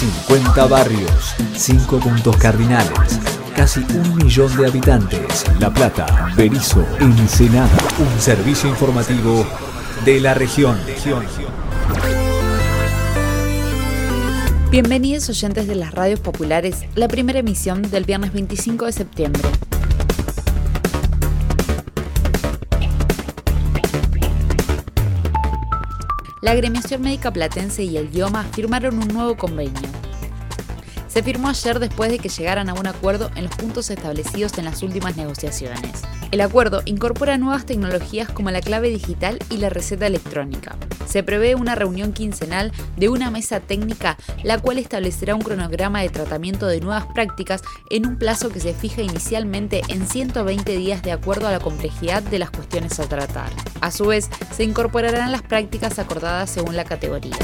50 barrios, 5 puntos cardinales, casi 1 millón de habitantes. La Plata, Berisso, Ensenada. Un servicio informativo de la región. Bienvenidos oyentes de las radios populares, la primera emisión del viernes 25 de septiembre. La Agremiación Médica Platense y el IOMA firmaron un nuevo convenio. Se firmó ayer después de que llegaran a un acuerdo en los puntos establecidos en las últimas negociaciones. El acuerdo incorpora nuevas tecnologías como la clave digital y la receta electrónica. Se prevé una reunión quincenal de una mesa técnica, la cual establecerá un cronograma de tratamiento de nuevas prácticas en un plazo que se fija inicialmente en 120 días de acuerdo a la complejidad de las cuestiones a tratar. A su vez, se incorporarán las prácticas acordadas según la categoría.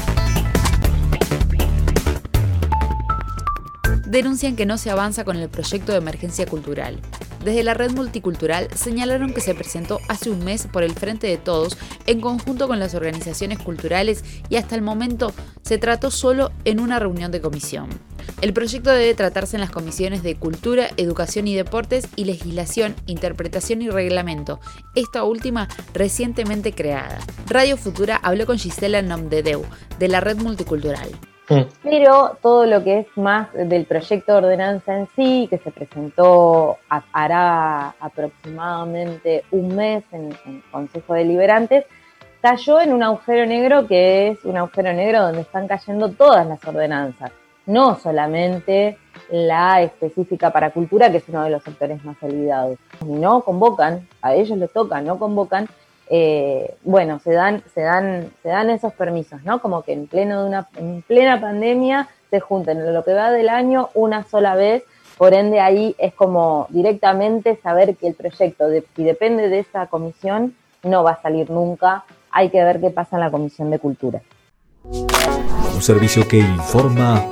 Denuncian que no se avanza con el proyecto de emergencia cultural. Desde la red multicultural señalaron que se presentó hace un mes por el Frente de Todos en conjunto con las organizaciones culturales y hasta el momento se trató solo en una reunión de comisión. El proyecto debe tratarse en las comisiones de Cultura, Educación y Deportes y Legislación, Interpretación y Reglamento, esta última recientemente creada. Radio Futura habló con Gisela Nomdedeu, de la red multicultural. Pero todo lo que es más del proyecto de ordenanza en sí, que se presentó hará aproximadamente un mes en Consejo Deliberantes, cayó en un agujero negro que es un agujero negro donde están cayendo todas las ordenanzas, no solamente la específica para cultura, que es uno de los sectores más olvidados. No convocan, a ellos les toca, no convocan. Bueno, se dan esos permisos, ¿no? Como que en plena pandemia se junten en lo que va del año una sola vez, por ende ahí es como directamente saber que el proyecto, si depende de esa comisión, no va a salir nunca. Hay que ver qué pasa en la Comisión de Cultura. Un servicio que informa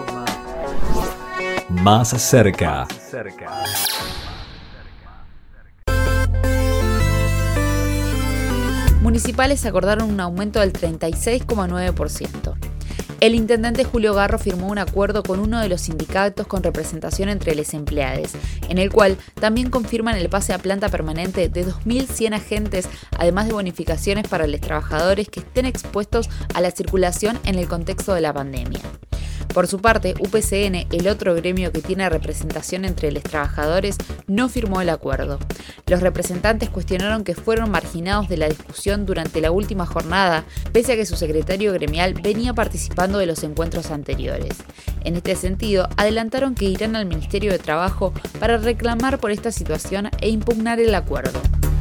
más cerca. Municipales acordaron un aumento del 36,9%. El intendente Julio Garro firmó un acuerdo con uno de los sindicatos con representación entre los empleados, en el cual también confirman el pase a planta permanente de 2.100 agentes, además de bonificaciones para los trabajadores que estén expuestos a la circulación en el contexto de la pandemia. Por su parte, UPCN, el otro gremio que tiene representación entre los trabajadores, no firmó el acuerdo. Los representantes cuestionaron que fueron marginados de la discusión durante la última jornada, pese a que su secretario gremial venía participando de los encuentros anteriores. En este sentido, adelantaron que irán al Ministerio de Trabajo para reclamar por esta situación e impugnar el acuerdo.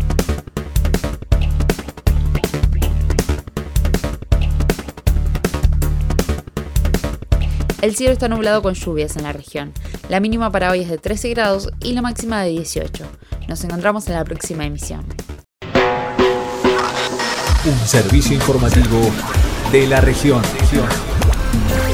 El cielo está nublado con lluvias en la región. La mínima para hoy es de 13 grados y la máxima de 18. Nos encontramos en la próxima emisión. Un servicio informativo de la región.